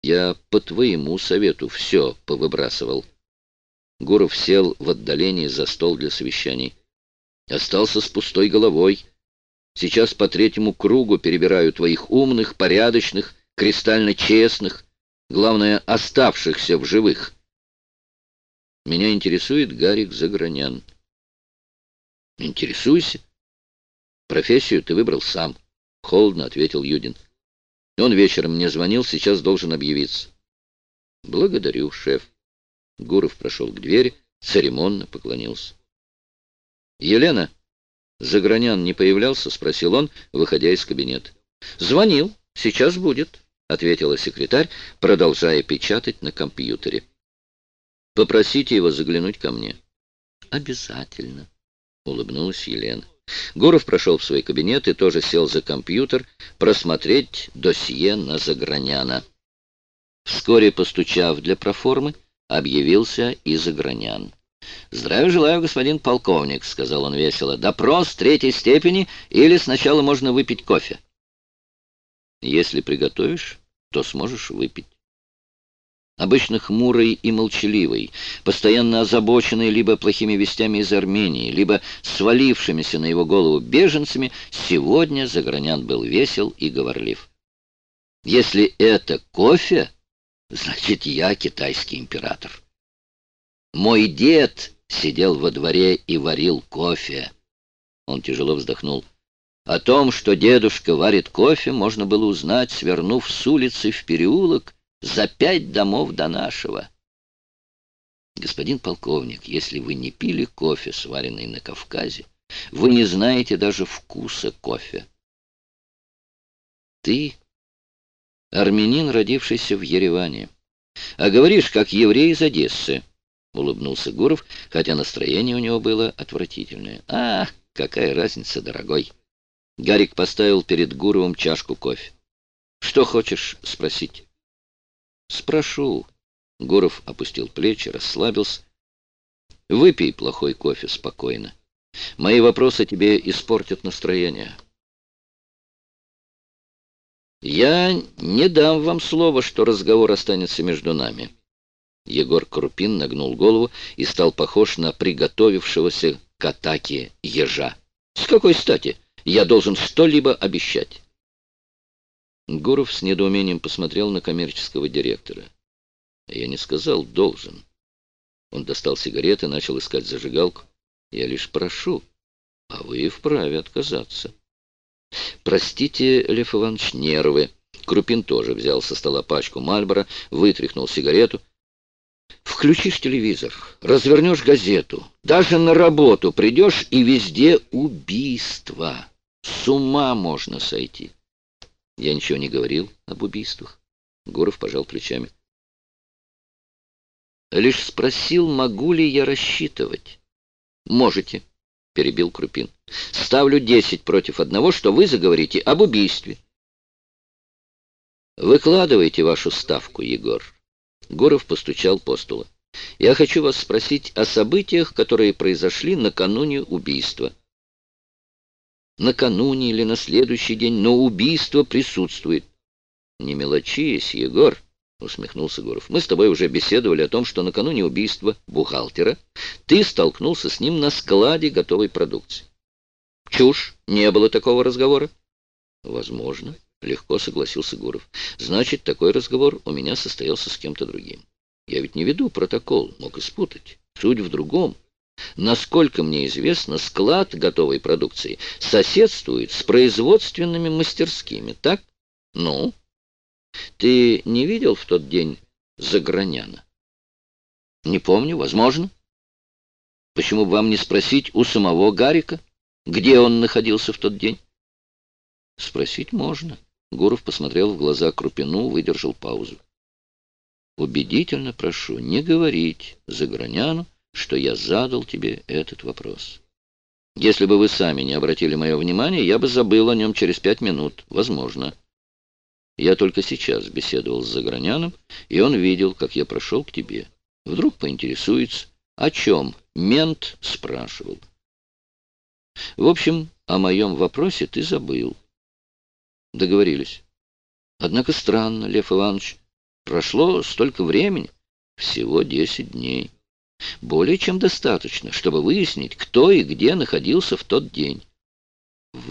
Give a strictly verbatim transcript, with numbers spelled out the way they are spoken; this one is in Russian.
Я по твоему совету все повыбрасывал. Гуров сел в отдалении за стол для совещаний. Остался с пустой головой. Сейчас по третьему кругу перебираю твоих умных, порядочных, кристально честных, главное, оставшихся в живых. Меня интересует Гарик Загранян. Интересуйся. Профессию ты выбрал сам, — холодно ответил Юдин. Он вечером мне звонил, сейчас должен объявиться. Благодарю, шеф. Гуров прошел к двери, церемонно поклонился. Елена, Загранян не появлялся? — спросил он, выходя из кабинета. Звонил, сейчас будет, — ответила секретарь, продолжая печатать на компьютере. Попросите его заглянуть ко мне. Обязательно, — улыбнулась Елена. Гуров прошел в свой кабинет и тоже сел за компьютер просмотреть досье на Заграняна. Вскоре, постучав для проформы, объявился и Загранян. «Здравия желаю, господин полковник», — сказал он весело. «Допрос третьей степени или сначала можно выпить кофе?» «Если приготовишь, то сможешь выпить». Обычно хмурый и молчаливый, постоянно озабоченный либо плохими вестями из Армении, либо свалившимися на его голову беженцами, сегодня Загранян был весел и говорлив. «Если это кофе, значит, я китайский император. Мой дед сидел во дворе и варил кофе». Он тяжело вздохнул. О том, что дедушка варит кофе, можно было узнать, свернув с улицы в переулок, за пять домов до нашего. Господин полковник, если вы не пили кофе, сваренный на Кавказе, вы не знаете даже вкуса кофе. Ты армянин, родившийся в Ереване, а говоришь, как еврей из Одессы, — улыбнулся Гуров, хотя настроение у него было отвратительное. А, какая разница, дорогой. Гарик поставил перед Гуровым чашку кофе. Что хочешь спросить? Спрошу. Гуров опустил плечи, расслабился. Выпей плохой кофе спокойно. Мои вопросы тебе испортят настроение. Я не дам вам слова, что разговор останется между нами. Егор Крупин нагнул голову и стал похож на приготовившегося к атаке ежа. С какой стати я должен что-либо обещать? Гуров с недоумением посмотрел на коммерческого директора. Я не сказал «должен». Он достал сигареты, начал искать зажигалку. Я лишь прошу, а вы вправе отказаться. Простите, Лев Иванович, нервы. Крупин тоже взял со стола пачку Мальборо, вытряхнул сигарету. Включишь телевизор, развернешь газету, даже на работу придешь, и везде убийство. С ума можно сойти. Я ничего не говорил об убийствах. Гуров пожал плечами. Лишь спросил, могу ли я рассчитывать. Можете, перебил Крупин. Ставлю десять против одного, что вы заговорите об убийстве. Выкладывайте вашу ставку, Егор. Гуров постучал по столу. Я хочу вас спросить о событиях, которые произошли накануне убийства. Накануне или на следующий день, но убийство присутствует. Не мелочись, Егор, усмехнулся Гуров. Мы с тобой уже беседовали о том, что накануне убийства бухгалтера ты столкнулся с ним на складе готовой продукции. Чушь, не было такого разговора. Возможно, легко согласился Гуров. Значит, такой разговор у меня состоялся с кем-то другим. Я ведь не веду протокол, мог и спутать. Суть в другом. Насколько мне известно, склад готовой продукции соседствует с производственными мастерскими, так? Ну? Ты не видел в тот день Заграняна? Не помню, возможно. Почему бы вам не спросить у самого Гарика, где он находился в тот день? Спросить можно. Гуров посмотрел в глаза Крупину, выдержал паузу. Убедительно прошу не говорить Заграняну, что я задал тебе этот вопрос. Если бы вы сами не обратили мое внимание, я бы забыл о нем через пять минут. Возможно. Я только сейчас беседовал с Заграняном, и он видел, как я прошел к тебе. Вдруг поинтересуется, о чем мент спрашивал. В общем, о моем вопросе ты забыл. Договорились. Однако странно, Лев Иванович. Прошло столько времени, всего десять дней. Более чем достаточно, чтобы выяснить, кто и где находился в тот день.